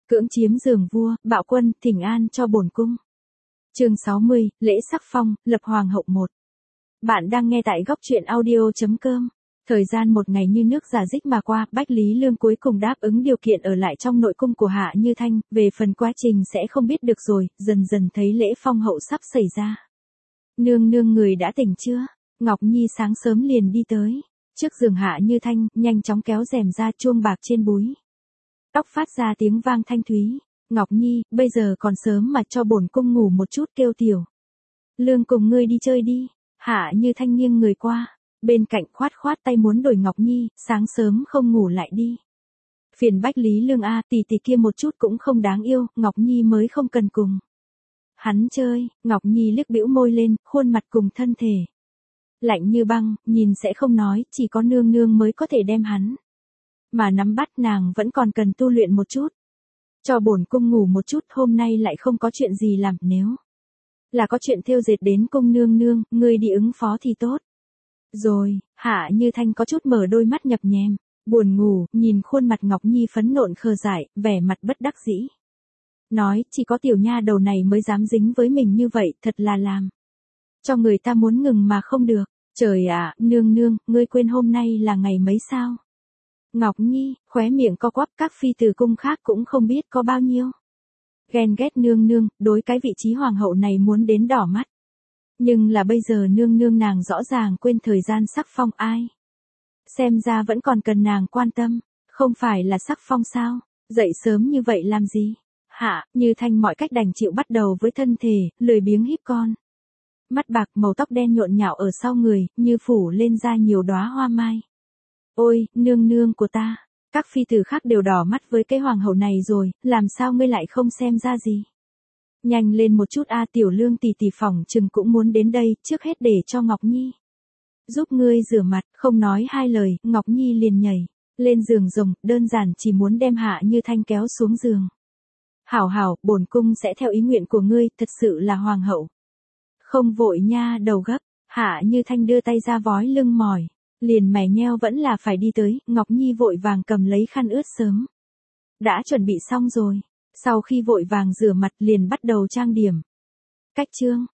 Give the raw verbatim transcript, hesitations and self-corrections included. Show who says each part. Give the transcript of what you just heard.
Speaker 1: Cưỡng chiếm giường vua, bạo quân, thỉnh an cho bổn cung. Chương sáu mươi, lễ sắc phong, lập hoàng hậu một. Bạn đang nghe tại góc truyện audio chấm com. Thời gian một ngày như nước giả dích mà qua, Bách Lý Lương cuối cùng đáp ứng điều kiện ở lại trong nội cung của Hạ Như Thanh, về phần quá trình sẽ không biết được rồi, dần dần thấy lễ phong hậu sắp xảy ra. Nương nương người đã tỉnh chưa? Ngọc Nhi sáng sớm liền đi tới. Trước giường Hạ Như Thanh, nhanh chóng kéo rèm ra, chuông bạc trên búi. Tóc phát ra tiếng vang thanh thúy. Ngọc Nhi, bây giờ còn sớm mà cho bổn cung ngủ một chút, kêu Tiểu Lương cùng ngươi đi chơi đi. Hạ Như Thanh nghiêng người qua, bên cạnh khoát khoát tay muốn đổi Ngọc Nhi, sáng sớm không ngủ lại đi. Phiền Bách Lý Lương a, tỷ tỷ kia một chút cũng không đáng yêu, Ngọc Nhi mới không cần cùng hắn chơi. Ngọc Nhi liếc bĩu môi lên, khuôn mặt cùng thân thể lạnh như băng, nhìn sẽ không nói, chỉ có nương nương mới có thể đem hắn mà nắm bắt, nàng vẫn còn cần tu luyện một chút. Cho bổn cung ngủ một chút, hôm nay lại không có chuyện gì làm, nếu là có chuyện thêu dệt đến cung nương nương, ngươi đi ứng phó thì tốt. Rồi, Hạ Như Thanh có chút mở đôi mắt nhập nhèm, buồn ngủ, nhìn khuôn mặt Ngọc Nhi phấn nộn khờ dại, vẻ mặt bất đắc dĩ. Nói, chỉ có tiểu nha đầu này mới dám dính với mình như vậy, thật là làm cho người ta muốn ngừng mà không được. Trời ạ, nương nương, ngươi quên hôm nay là ngày mấy sao? Ngọc Nhi, khóe miệng co quắp, các phi tử cung khác cũng không biết có bao nhiêu ghen ghét nương nương, đối cái vị trí hoàng hậu này muốn đến đỏ mắt. Nhưng là bây giờ nương nương nàng rõ ràng quên thời gian sắc phong ai. Xem ra vẫn còn cần nàng quan tâm, không phải là sắc phong sao, dậy sớm như vậy làm gì? Hạ Như Thanh mọi cách đành chịu bắt đầu với thân thể, lười biếng híp con mắt bạc, màu tóc đen nhộn nhạo ở sau người, như phủ lên ra nhiều đóa hoa mai. Ôi, nương nương của ta, các phi tử khác đều đỏ mắt với cái hoàng hậu này rồi, làm sao ngươi lại không xem ra gì? Nhanh lên một chút a, Tiểu Lương tỷ tỷ phỏng chừng cũng muốn đến đây, trước hết để cho Ngọc Nhi giúp ngươi rửa mặt. Không nói hai lời, Ngọc Nhi liền nhảy lên giường rồng, đơn giản chỉ muốn đem Hạ Như Thanh kéo xuống giường. Hảo hảo, bổn cung sẽ theo ý nguyện của ngươi, thật sự là hoàng hậu. Không vội nha, đầu gấp. Hạ Như Thanh đưa tay ra vói lưng mỏi, liền mày nheo vẫn là phải đi tới. Ngọc Nhi vội vàng cầm lấy khăn ướt sớm đã chuẩn bị xong rồi. Sau khi vội vàng rửa mặt liền bắt đầu trang điểm. Cách chương,